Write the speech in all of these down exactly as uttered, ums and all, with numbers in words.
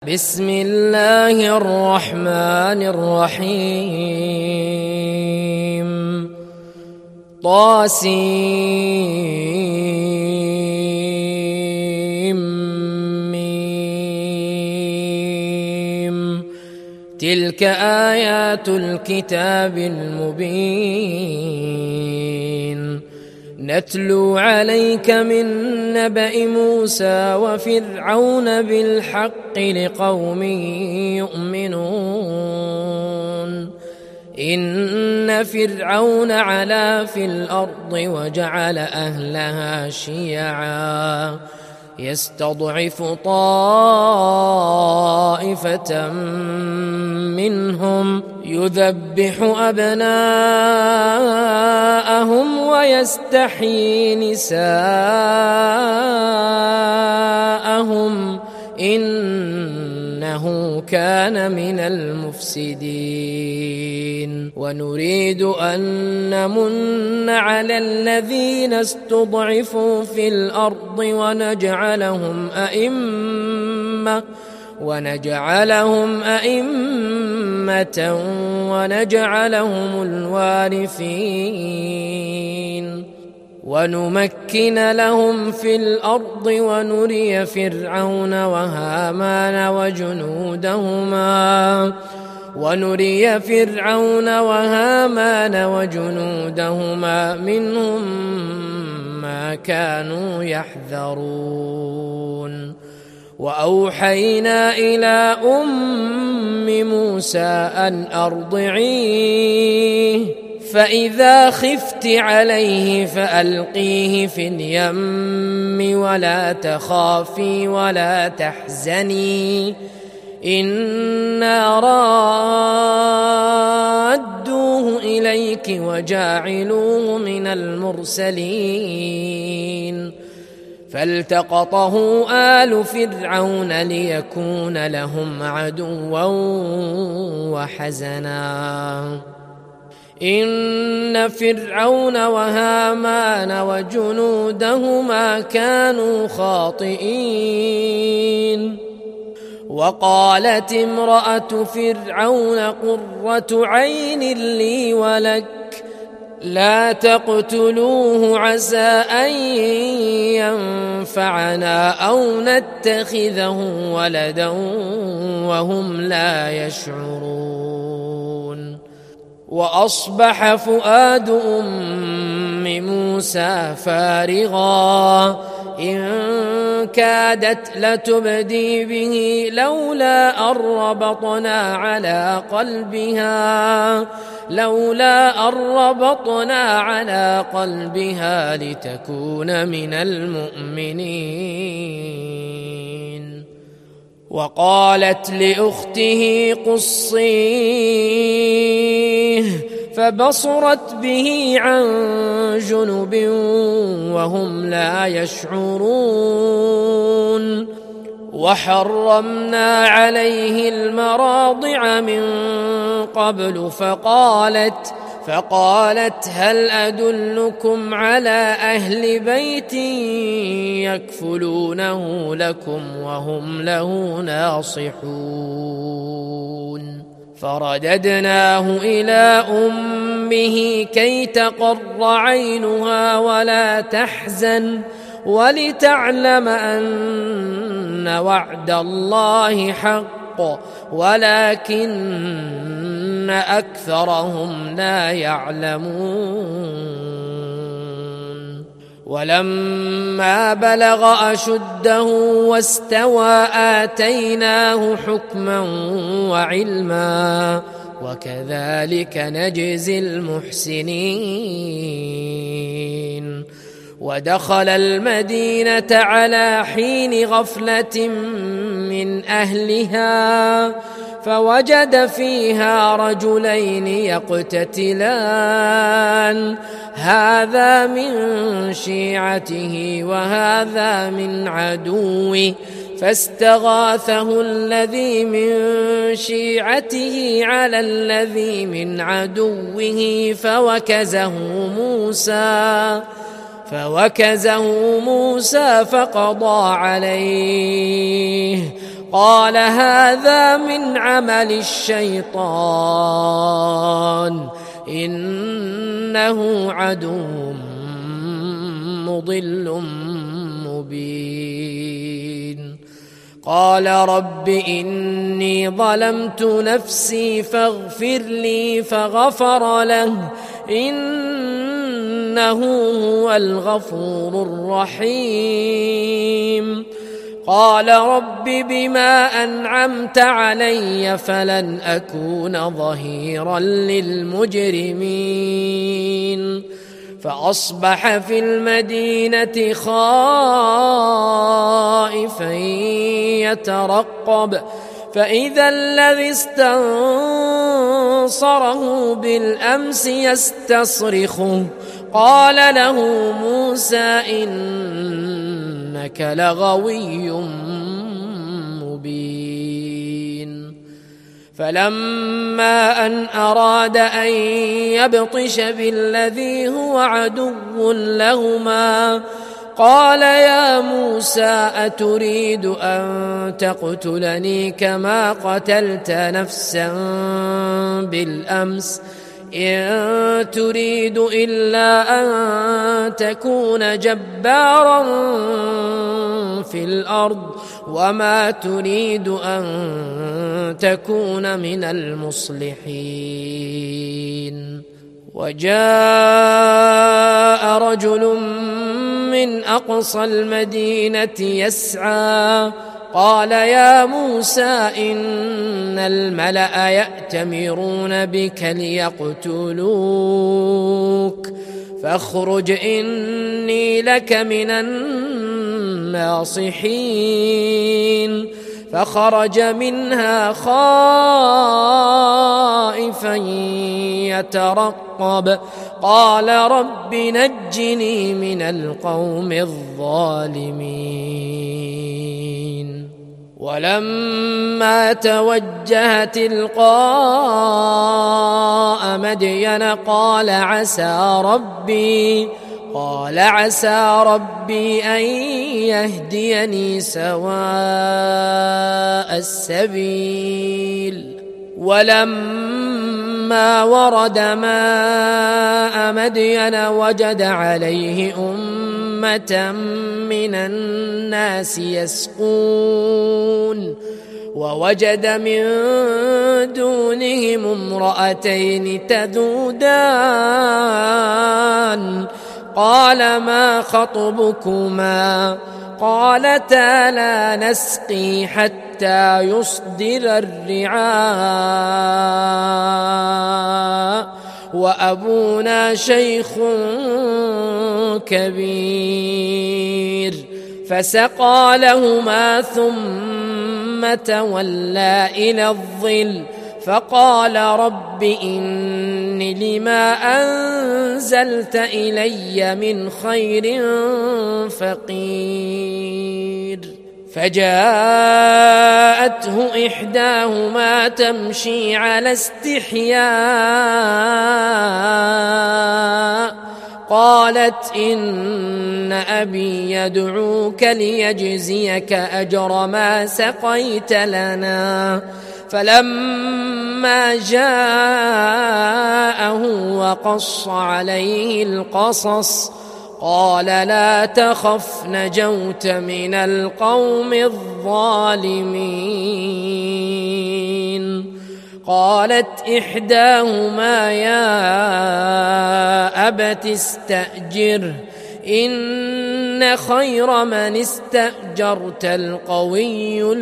بسم الله الرحمن الرحيم طاسيم ميم تلك آيات الكتاب المبين نتلو عليك من نبأ موسى وفرعون بالحق لقوم يؤمنون إن فرعون علا في الأرض وجعل أهلها شيعا يستضعف طائفة منهم يذبح أبناءهم ويستحيي نساءهم إنه كان من المفسدين ونريد أن نمن على الذين استضعفوا في الأرض ونجعلهم أئمة ونجعلهم أئمة ونجعلهم الوارثين ونمكن لهم في الأرض ونري فرعون وهامان وجنودهما ونري فرعون وهامان وجنودهما منهم ما كانوا يحذرون وأوحينا إلى أم موسى أن أرضعيه فإذا خفت عليه فألقيه في اليم ولا تخافي ولا تحزني إنا رادوه إليك وجاعلوه من المرسلين فالتقطه آل فرعون ليكون لهم عدوا وحزنا إن فرعون وهامان وجنودهما كانوا خاطئين وقالت امرأة فرعون قرة عين لي ولك لا تقتلوه عسى أن ينفعنا أو نتخذه ولدا وهم لا يشعرون وأصبح فؤاد أم موسى فارغا إن كادت لتبدي به لولا أن ربطنا على قلبها لولا أن ربطنا على قلبها لتكون من المؤمنين وقالت لأخته قصيه فبصرت به عن جنب وهم لا يشعرون وحرمنا عليه المراضع من قبل فقالت فقالت هل أدلكم على أهل بيت يكفلونه لكم وهم له ناصحون فرددناه إلى أمه كي تقر عينها ولا تحزن ولتعلم أن وعد الله حق ولكن أكثرهم لا يعلمون ولما بلغ أشده واستوى آتيناه حكما وعلما وكذلك نجزي المحسنين ودخل المدينة على حين غفلة من أهلها فوجد فيها رجلين يقتتلان هذا من شيعته وهذا من عدوه فاستغاثه الذي من شيعته على الذي من عدوه فوكزه موسى فوكزه موسى فقضى عليه قال هذا من عمل الشيطان إنه عدو مضل مبين. قال رب إني ظلمت نفسي فاغفر لي فغفر له إنه هو الغفور الرحيم. قال رب بما أنعمت علي فلن أكون ظهيرا للمجرمين. فأصبح في المدينة خائفا يترقب فإذا الذي استنصره بالأمس يستصرخه قال له موسى إنك لغوي مبين. فلما أن أراد أن يبطش بالذي هو عدو لهما قال يا موسى أتريد أن تقتلني كما قتلت نفسا بالأمس إن تريد إلا أن تكون جبارا في الأرض وما تريد أن تكون من المصلحين. وجاء رجل من أقصى المدينة يسعى قال يا موسى إن الملأ يأتمرون بك ليقتلوك فاخرج إني لك من الناصحين. فخرج منها خائفا يترقب قال رب نجني من القوم الظالمين. ولما توجه تلقاء مدين قال عسى ربي قال عسى ربي أن يهديني سواء السبيل. ولما ورد ماء مدين وجد عليه أمة من الناس يسقون ووجد من دونهم امرأتين تذودان قال ما خطبكما قالتا لا نسقي حتى يصدر الرعاء وأبونا شيخ كبير. فسقى لهما ثم تولى إلى الظل فقال رب إني لما أنزلت إلي من خير فقير. فجاءته إحداهما تمشي على استحياء قالت إن أبي يدعوك ليجزيك أجر ما سقيت لنا. فلما جاءه وقص عليه القصص قال لا تخف نجوت من القوم الظالمين. قالت إحداهما يا أبت استأجره إن خير من استأجرت القوي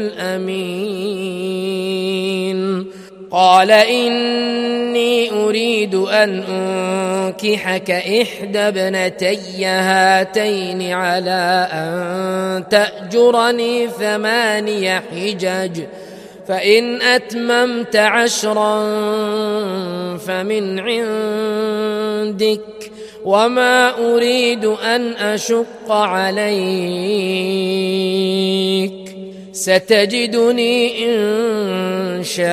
الأمين. قال إني أريد أن أنكحك إحدى ابنتي هاتين على أن تأجرني ثماني حجج فإن أتممت عشرا فمن عندك وما أريد أن أشق عليك ستجدني إن شاء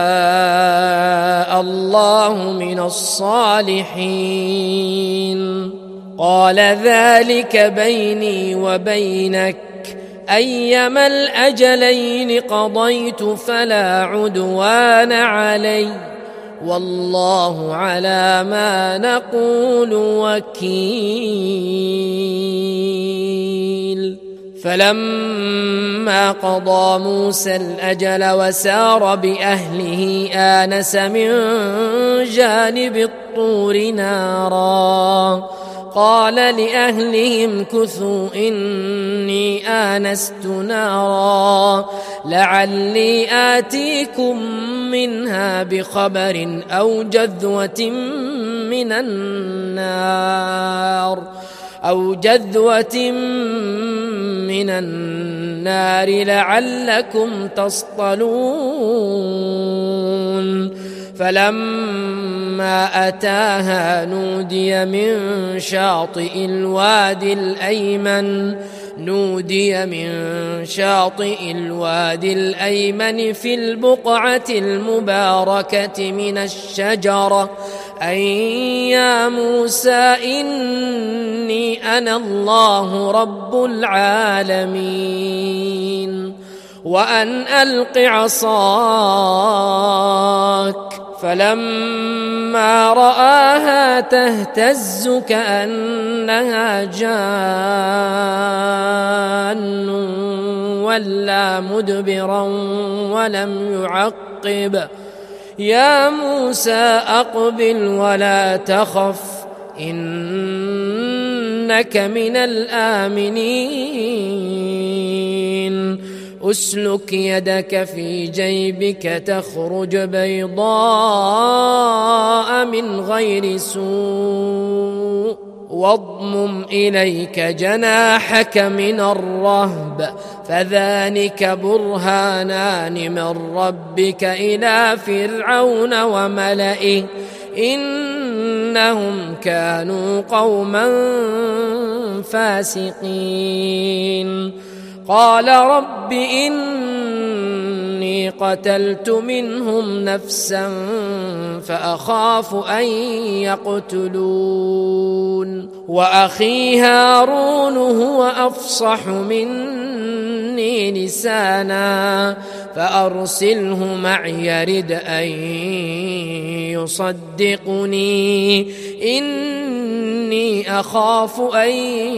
الله من الصالحين. قال ذلك بيني وبينك أيما الأجلين قضيت فلا عدوان علي والله على ما نقول وكيل. فلما قضى موسى الأجل وسار بأهله آنس من جانب الطور نارا قال لأهلهم كثوا إني آنست نارا لعلي آتيكم منها بخبر أو جذوة من النار أو جذوة من النار لعلكم تصطلون. فلما أتاها نودي من شاطئ الوادي الأيمن نودي من شاطئ الوادي الأيمن في البقعة المباركة من الشجرة أن يا موسى إني أنا الله رب العالمين وأن ألق عصاك. فلما رآها تهتز كأنها جان ولا مدبرا ولم يعقب يا موسى أقبل ولا تخف إنك من الآمنين. أسلك يدك في جيبك تخرج بيضاء من غير سوء واضمم إليك جناحك من الرهب فذلك برهانان من ربك إلى فرعون وملئه إنهم كانوا قوما فاسقين. قال رب إني قتلت منهم نفسا فأخاف أن يقتلون وأخي هارون هو أفصح مني لسانا فأرسله معي يرد أن يصدقني إني أخاف أن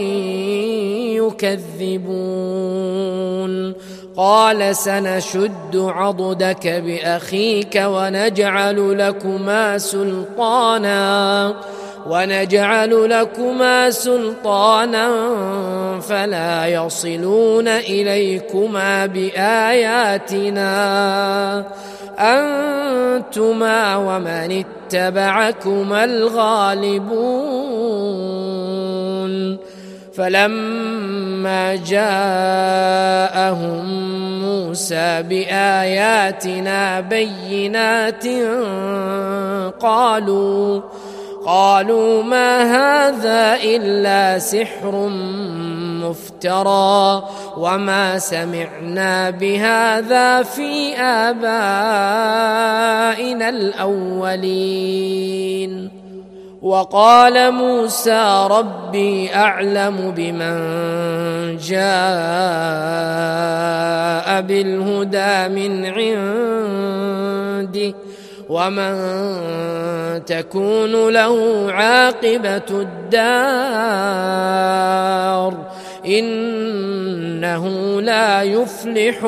يكذبون. قال سنشد عضدك بأخيك ونجعل لكما سلطانا ونجعل لكما سلطانا فلا يصلون إليكما بآياتنا أنتما ومن اتبعكما الغالبون. فلما جاءهم موسى بآياتنا بينات قالوا قالوا ما هذا إلا سحر مفترى وما سمعنا بهذا في آبائنا الأولين. وقال موسى ربي أعلم بمن جاء بالهدى من عنده ومن تكون له عاقبة الدار إنه لا يفلح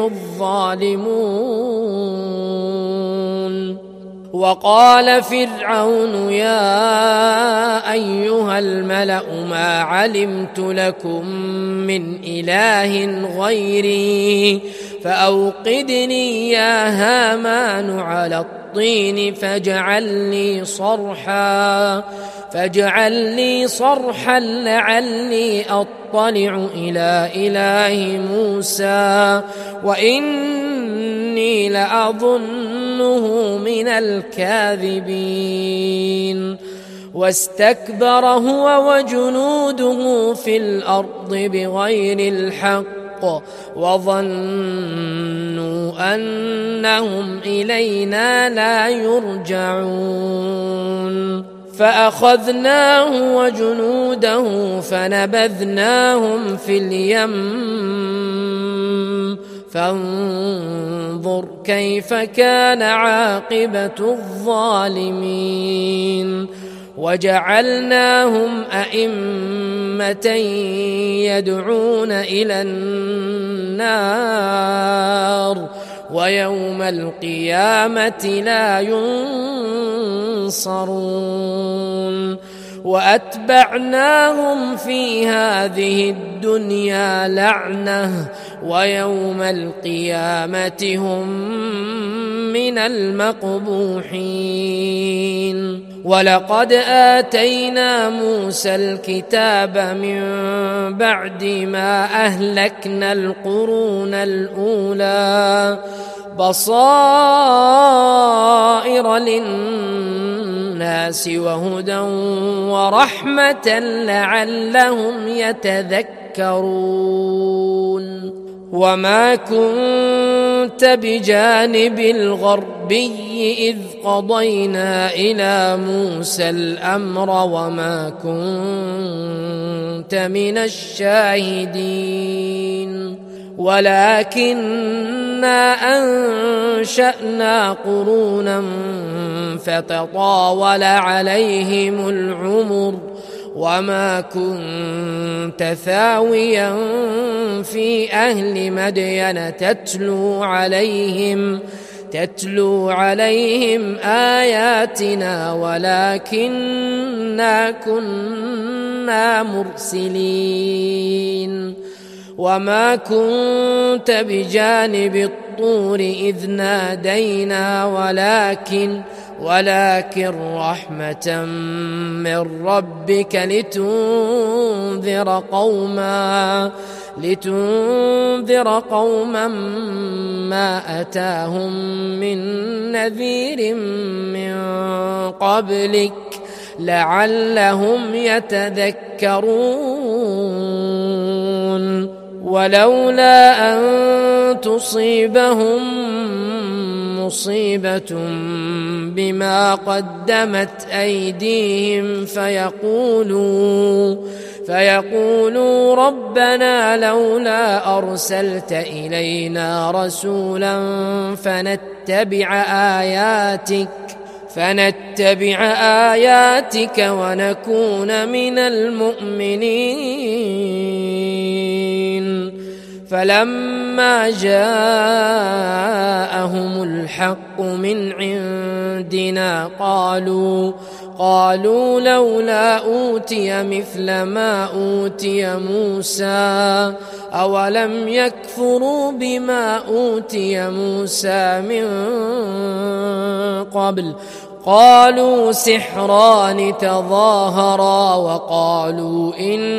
الظالمون. وقال فرعون يا أيها الملأ ما علمت لكم من إله غيري فأوقدني يا هامان على الطين فاجعل لي صرحا فاجعل لي صرحا لعلي أطلع إلى إله موسى وإني لأظنه من الكاذبين. واستكبر هو وجنوده في الأرض بغير الحق وظنوا أنهم إلينا لا يرجعون. فأخذناه وجنوده فنبذناهم في اليم فانظر كيف كان عاقبة الظالمين وجعلناهم أئمة يدعون إلى النار ويوم القيامة لا ينصرون وأتبعناهم في هذه الدنيا لعنة ويوم القيامة هم من المقبوحين ولقد آتينا موسى الكتاب من بعد ما أهلكنا القرون الأولى بصائر للناس وهدى ورحمة لعلهم يتذكرون وما كنت بجانب الغربي إذ قضينا إلى موسى الأمر وما كنت من الشاهدين ولكننا أنشأنا قرونا فتطاول عليهم العمر وما كنت ثاويا في أهل مدين تتلو عليهم تتلو عليهم آياتنا ولكننا كنا مرسلين وما كنت بجانب الطور إذ نادينا ولكن ولكن رحمة من ربك لتنذر قوما لتنذر قوما ما أتاهم من نذير من قبلك لعلهم يتذكرون ولولا أن تصيبهم مصيبة بما قدمت أيديهم فيقولوا فيقولوا ربنا لولا أرسلت إلينا رسولا فنتبع آياتك فنتبع آياتك ونكون من المؤمنين فلما جاءهم الحق من عندنا قالوا قالوا لولا أوتي مثل ما أوتي موسى أولم يكفروا بما أوتي موسى من قبل قالوا سحران تظاهرا وقالوا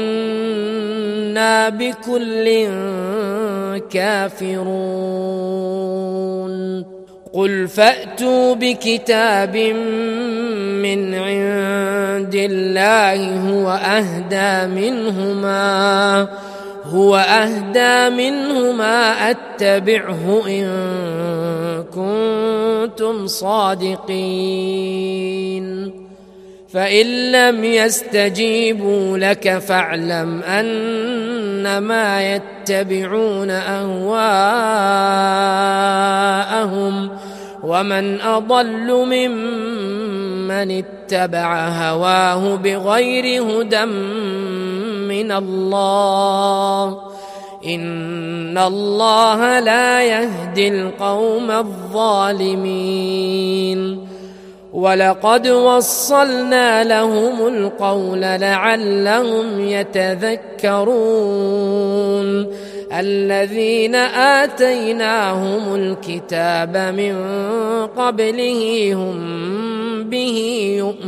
إنا بكل كافرون قل فأتوا بكتاب من عند الله هو أهدى منهما هو أهدى منهما أتبعه إن كنتم صادقين فإن لم يستجيبوا لك فاعلم أنما يتبعون أهواءهم ومن أضل ممن اتبع هواه بغير هدى من الله إن الله لا يهدي القوم الظالمين ولقد وصلنا لهم القول لعلهم يتذكرون الذين آتيناهم الكتاب من قبله هم به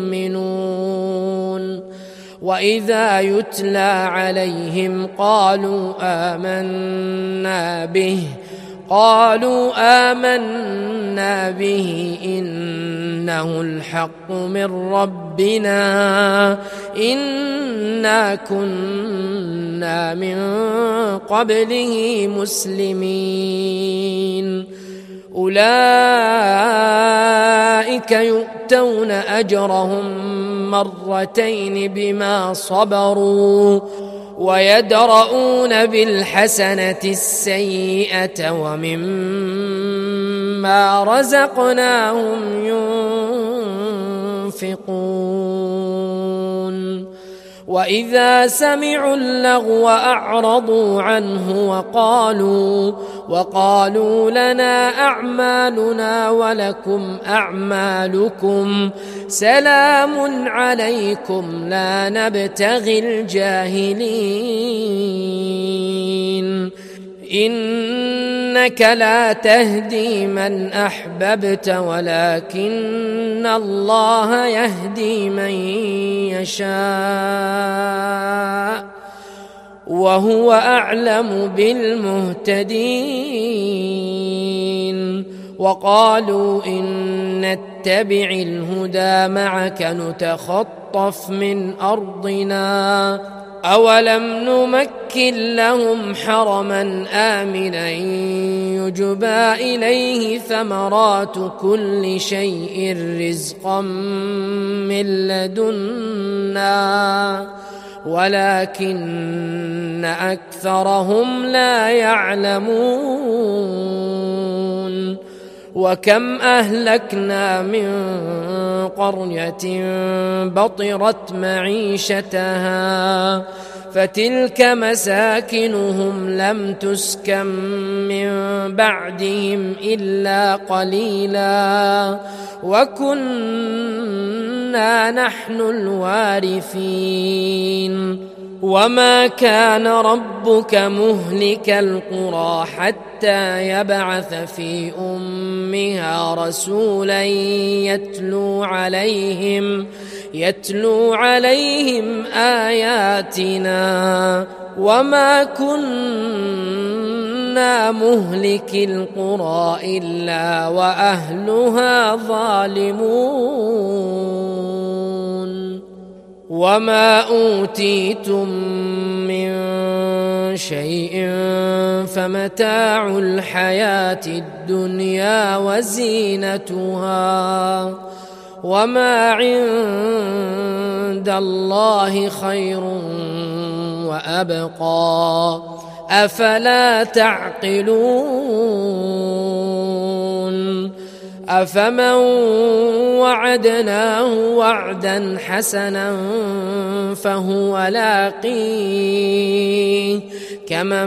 يؤمنون وإذا يتلى عليهم قالوا آمنا به قالوا آمنا به إنه الحق من ربنا إنا كنا من قبله مسلمين أولئك يؤتون أجرهم مرتين بما صبروا ويدرؤون بالحسنة السيئة ومما رزقناهم ينفقون وإذا سمعوا اللغو أعرضوا عنه وقالوا وقالوا لنا أعمالنا ولكم أعمالكم سلام عليكم لا نبتغي الجاهلين إنك لا تهدي من أحببت ولكن الله يهدي من يشاء وهو أعلم بالمهتدين وقالوا إن نتبع الهدى معك نتخطف من أرضنا أولم نمكن لهم حرما آمنا يجبى إليه ثمرات كل شيء رزقا من لدنا ولكن أكثرهم لا يعلمون وكم أهلكنا من قرية بطرت معيشتها فتلك مساكنهم لم تسكن من بعدهم إلا قليلا وكنا نحن الوارثين وما كان ربك مهلك القرى حتى يبعث في أمها رسولا يتلو عليهم يتلو عليهم آياتنا وما كنا مهلك القرى إلا وأهلها ظالمون وما أوتيتم من شيء فمتاع الحياة الدنيا وزينتها وما عند الله خير وأبقى أفلا تعقلون أفمن وعدناه وعدا حسنا فهو لاقيه كمن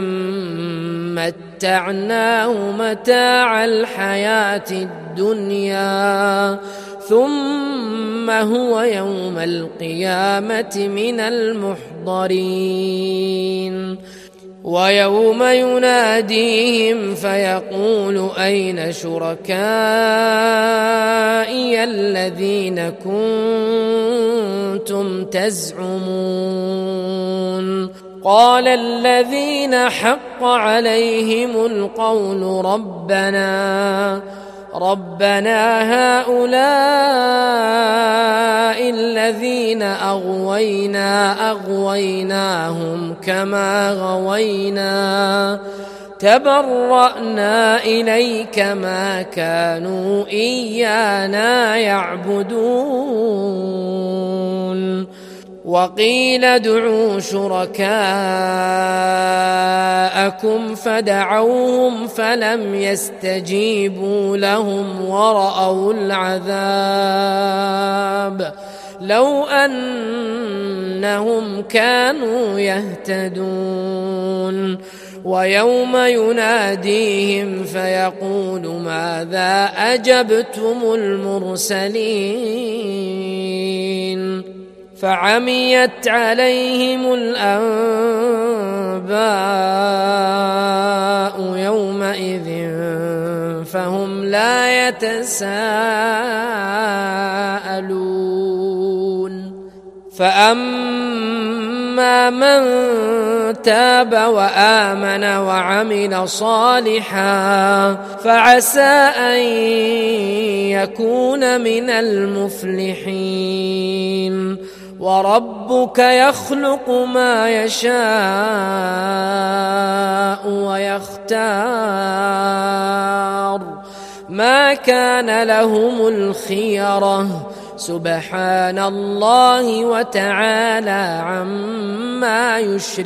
متعناه متاع الحياة الدنيا ثم هو يوم القيامة من المحضرين ويوم يناديهم فيقول أين شركائي الذين كنتم تزعمون قال الذين حق عليهم القول ربنا ربنا هؤلاء الذين أغوينا أغويناهم كما غوينا تبرأنا إليك ما كانوا إيانا يعبدون وقيل ادعوا شركاءكم فدعوهم فلم يستجيبوا لهم ورأوا العذاب لو أنهم كانوا يهتدون ويوم يناديهم فيقول ماذا أجبتم المرسلين فعميت عليهم الأنباء يومئذ فهم لا يتساءلون فأما من تاب وآمن وعمل صالحا فعسى أن يكون من المفلحين وربك يخلق ما يشاء ويختار ما كان لهم الخيرة سبحان الله وتعالى عما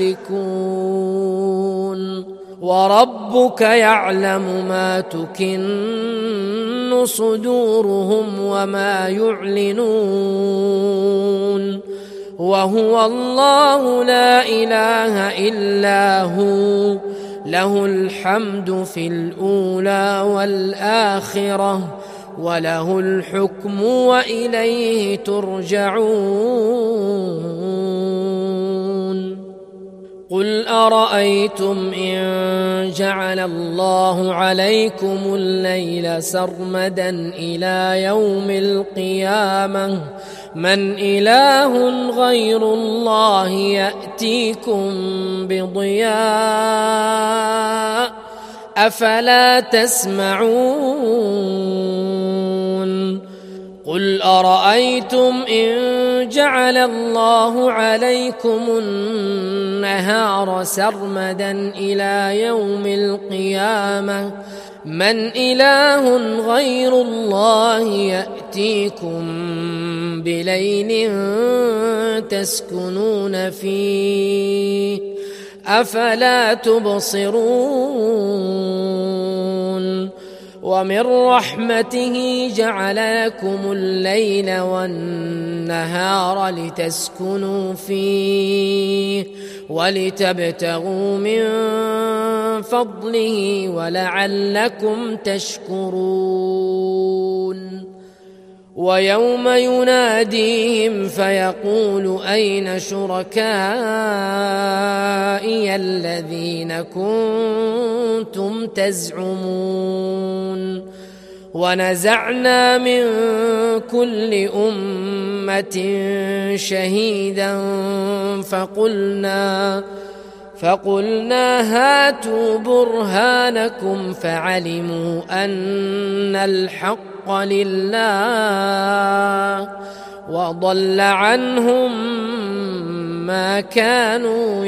يشركون وربك يعلم ما تكن صدورهم وما يعلنون وهو الله لا إله إلا هو له الحمد في الأولى والآخرة وله الحكم وإليه ترجعون قل أرأيتم إن جعل الله عليكم الليل سرمدا إلى يوم القيامة من إله غير الله يأتيكم بضياء أفلا تسمعون قل أرأيتم إن جعل الله عليكم النهار سرمدا إلى يوم القيامة من إله غير الله يأتيكم بليل تسكنون فيه أفلا تبصرون ومن رحمته جعل لكم الليل والنهار لتسكنوا فيه ولتبتغوا من فضله ولعلكم تشكرون ويوم يناديهم فيقول أين شركائي الذين كنتم تزعمون ونزعنا من كل أمة شهيدا فقلنا فقلنا هاتوا برهانكم فعلموا أن الحق لله وضل عنهم ما كانوا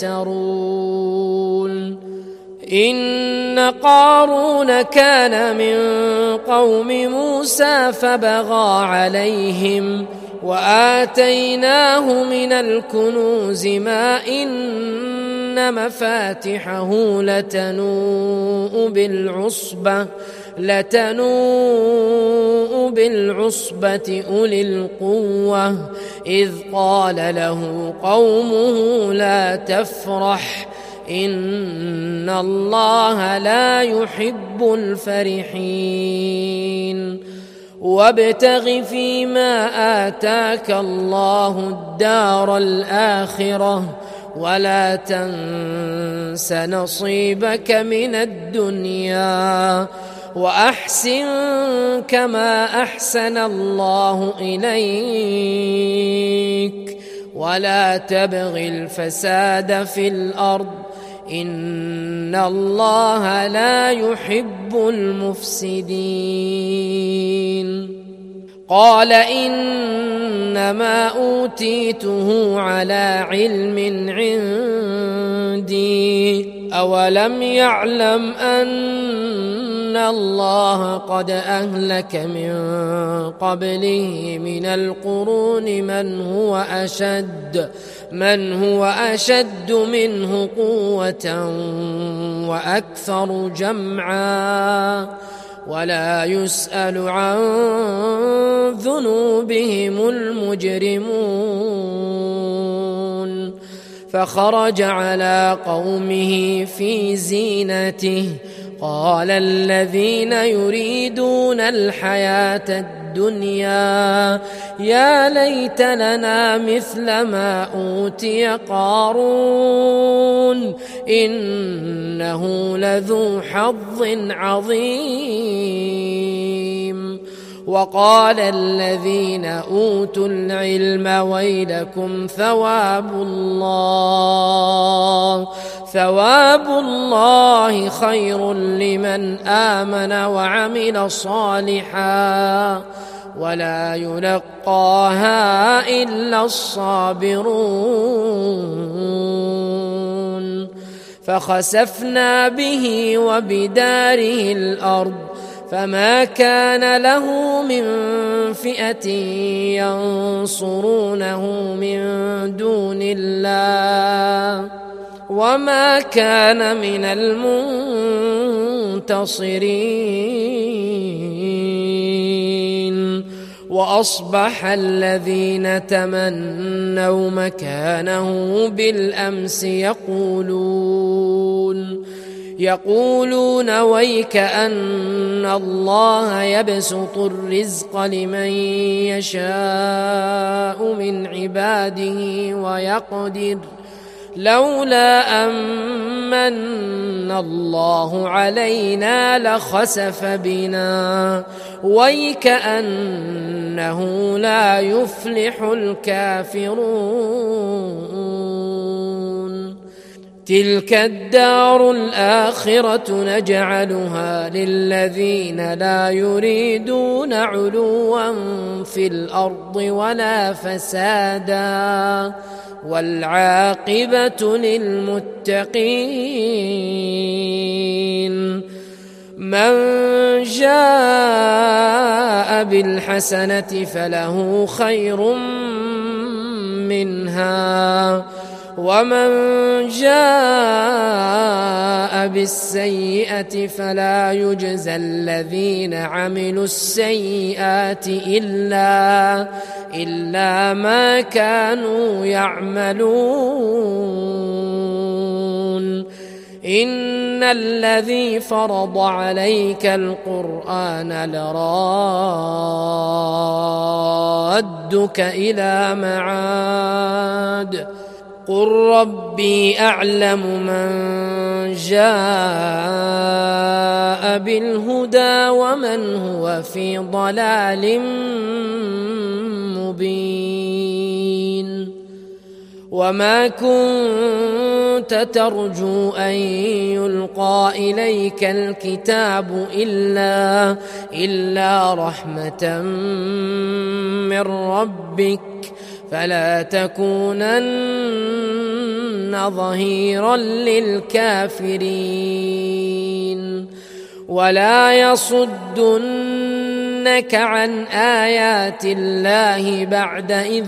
يفترون إن قارون كان من قوم موسى فبغى عليهم وآتيناه من الكنوز ما إن مفاتحه لتنوء بالعصبة لتنوء بالعصبة أولي القوة إذ قال له قومه لا تفرح إن الله لا يحب الفرحين وابتغ فيما آتاك الله الدار الآخرة ولا تنس نصيبك من الدنيا وأحسن كما أحسن الله إليك ولا تبغ الفساد في الأرض إن الله لا يحب المفسدين قال إنما أوتيته على علم عندي أولم يعلم أن الله قد أهلك من قبله من القرون من هو أشد من هو أشد منه قوة وأكثر جمعا ولا يسأل عن ذنوبهم المجرمون فخرج على قومه في زينته قال الذين يريدون الحياة الدنيا يا ليت لنا مثل ما أوتي قارون إنه لذو حظ عظيم وقال الذين أوتوا العلم ويلكم ثواب الله ثواب الله خير لمن آمن وعمل صالحا ولا يلقاها إلا الصابرون فخسفنا به وبداره الأرض فما كان له من فئة ينصرونه من دون الله وما كان من المنتصرين. وأصبح الذين تمنوا مكانه بالأمس يقولون يقولون ويك أن الله يبسط الرزق لمن يشاء من عباده ويقدر لولا أمن الله علينا لخسف بنا ويكأنه لا يفلح الكافرون. تلك الدار الآخرة نجعلها للذين لا يريدون علوا في الأرض ولا فسادا والعاقبة للمتقين. من جاء بالحسنة فله خير منها ومن جاء بالسيئة فلا يجزى الذين عملوا السيئات إلا إلا ما كانوا يعملون. إن الذي فرض عليك القرآن لرادك إلى معاد قل ربي أعلم من جاء بالهدى ومن هو في ضلال مبين. وما كنت ترجو أن يلقى إليك الكتاب إلا, إلا رحمة من ربك فلا تكونن ظهيرا للكافرين. ولا يصدنك عن آيات الله بعد إذ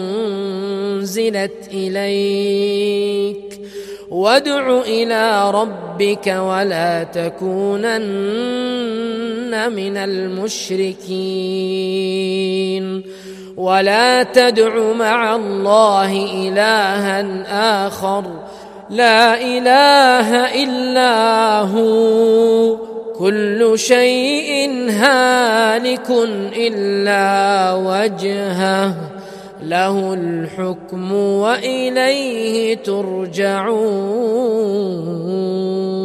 أنزلت إليك وادع إلى ربك ولا تكونن من المشركين. ولا تدع مع الله إلها آخر لا إله إلا هو كل شيء هالك إلا وجهه له الحكم وإليه ترجعون.